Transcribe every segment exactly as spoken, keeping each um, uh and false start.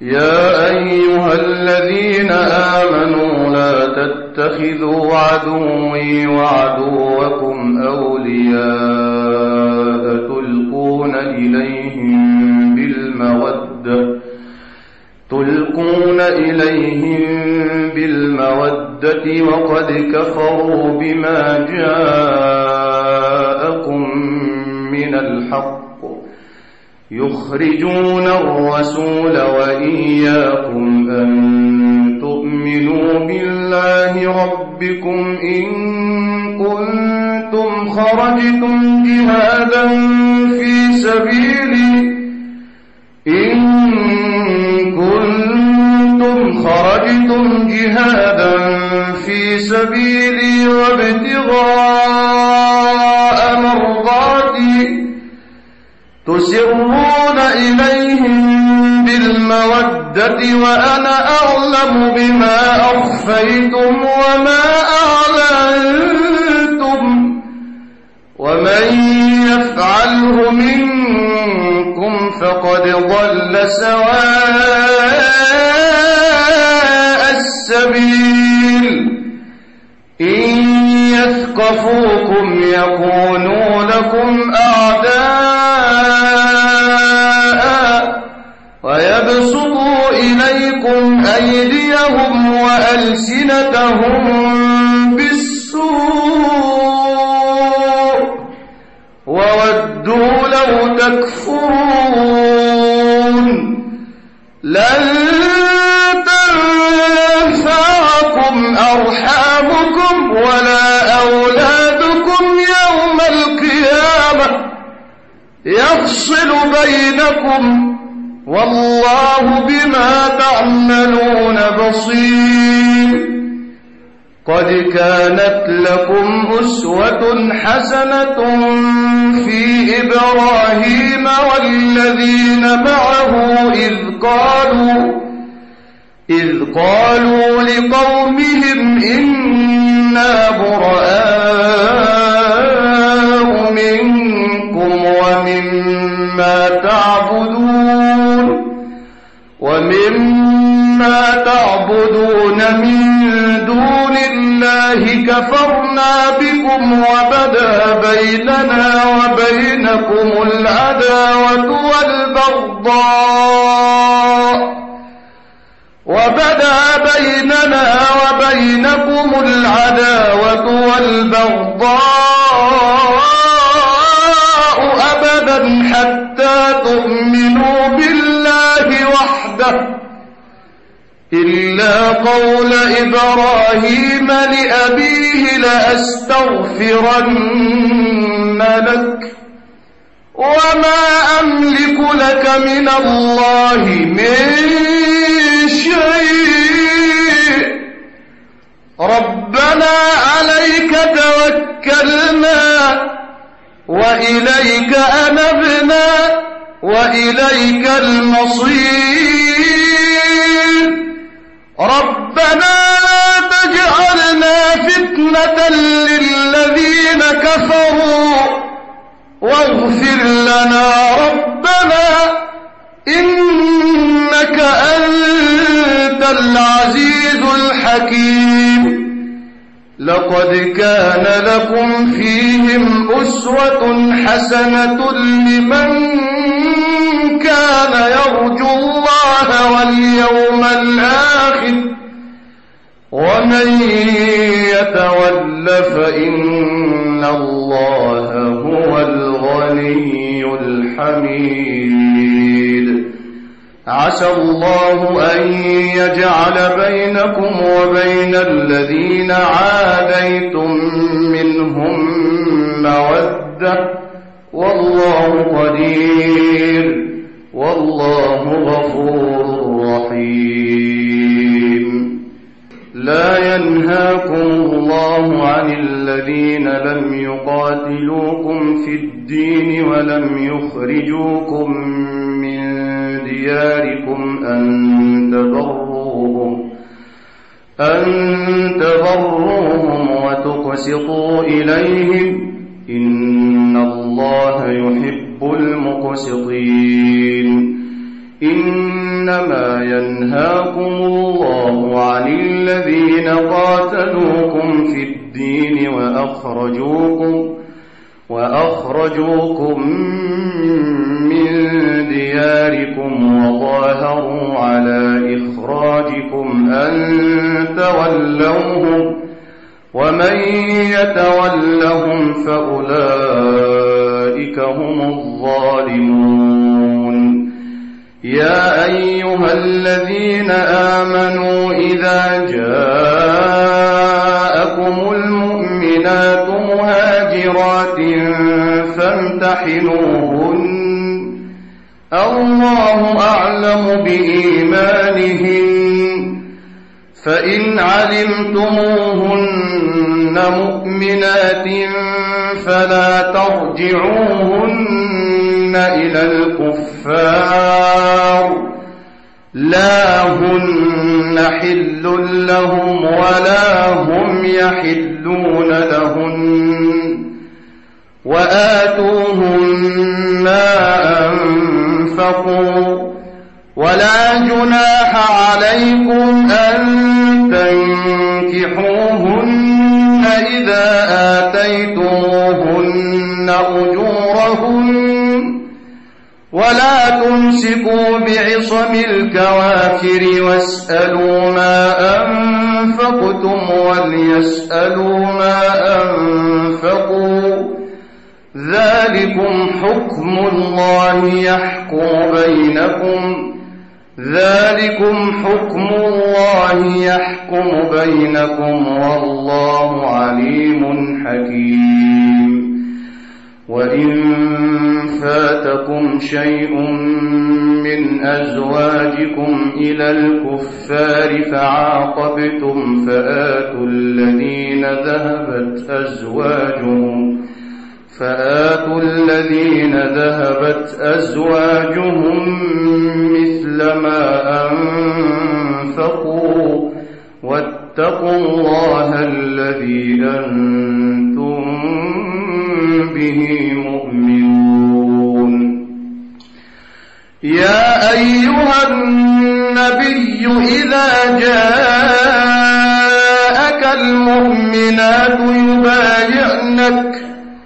يا أيها الذين آمنوا لا تتخذوا عدوي وعدوكم أولياء تلقون إليهم بالمودة تلقون إليهم بالمودة وقد كفروا بما جاءكم من الحق يخرجون الرسول وإياكم أن تؤمنوا بالله ربكم إن كنتم خرجتم جهادا في سبيلي إن كنتم خرجتم جهادا في سبيلي وابتغاء مرضاتي تسرون إليهم بالمودة وأنا أعلم بما أخفيتم وما أعلنتم ومن يفعله منكم فقد ضل سواء السبيل إن يثقفوكم يكونوا لكم أعداء ويبسطوا إليكم أيديهم وألسنتهم بالسوء وودوا لو تكفرون لن تنفعكم أرحامكم ولا أولادكم يوم القيامة يفصل بينكم والله بما تعملون بصير قد كانت لكم أسوة حسنة في إبراهيم والذين معه إذ قالوا إذ قالوا لقومهم إنا براء منكم ومما تعبدون ومما تعبدون من دون الله كفرنا بكم وبدا بيننا وبينكم العداوة والبغضاء وبدا بيننا وبينكم العداوة والبغضاء أبدا حتى تؤمنوا بالله وحده إلا قول إبراهيم لأبيه لأستغفرن لك وما أملك لك من الله من شيء ربنا عليك توكلنا وإليك أنبنا وإليك المصير ربنا لا تجعلنا فتنة للذين كفروا واغفر لنا ربنا إنك أنت العزيز الحكيم لقد كان لكم فيهم أسوة حسنة لمن كان يرجو الله واليوم الآخر ومن يتول فإن الله هو الغني الحميد عسى الله أن يجعل بينكم وبين الذين عاديتم منهم مودة والله قدير والله غفور رحيم لا ينهاكم الله عن الذين لم يقاتلوكم في الدين ولم يخرجوكم من دياركم أن تبروهم أن تبروهم وتقسطوا إليهم إن الله يحب المقسطين إنما ينهاكم الله عن الذين قاتلوكم في الدين وأخرجوكم وأخرجوكم من دياركم وظاهروا على إخراجكم أن تولوهم ومن يتولهم فأولئك هم الظالمون يا أيها الذين آمنوا إذا جاءكم المؤمنات مهاجرات فامتحنوهن الله أعلم بإيمانهن فإن علمتموهن مؤمنات فلا ترجعوهن إلى الكفار لا هن حل لهم ولا هم يحلون لهن وآتوهم ما أنفقوا ولا جناح عليكم أن تنكحوهن إذا آتيتموهن أجورهن ولا تمسكوا بعصم الكوافر واسألوا ما أنفقتم وليسألوا ما أنفقوا ذلكم حكم الله يحكم بينكم ذلكم حكم الله يحكم بينكم والله عليم حكيم وإن فاتكم شيء من أزواجكم إلى الكفار فعاقبتم فآتوا الذين ذهبت أزواجهم فآتوا الذين ذهبت أزواجهم مثل ما أنفقوا واتقوا الله الذي أنتم به مؤمنون يا أيها النبي إذا جاءك المؤمنات يبايعنك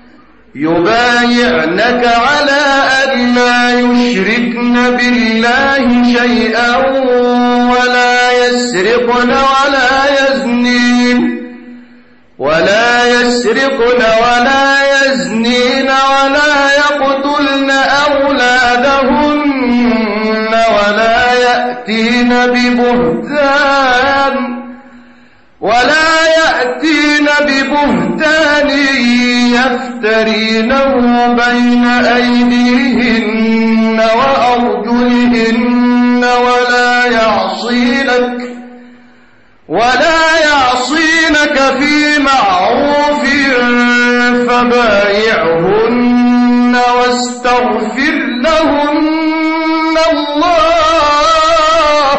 يبايعنك على أن لا يشركن بالله شيئا ولا يسرقن ولا يزنين ولا يسرقن ولا يزنين ولا يقتلن أولادهن ولا يأتين ببهتان ولا يأتين ببهتان يفترينه بين أيديهن وأرجلهن ولا يعصينك ولا يعصينك في معروف فبايعهن واستغفر لهن الله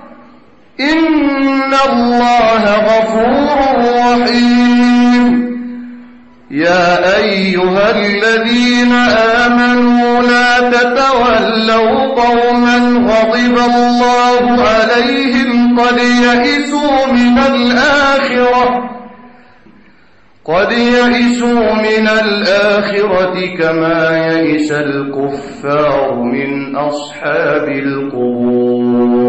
إن الله غفور رحيم يا أيها الذين آمنوا لا تتولوا قوما غضب الله عليهم قد يئسوا من الآخرة قد يئسوا من الآخرة كما يئس الكفار من أصحاب القبور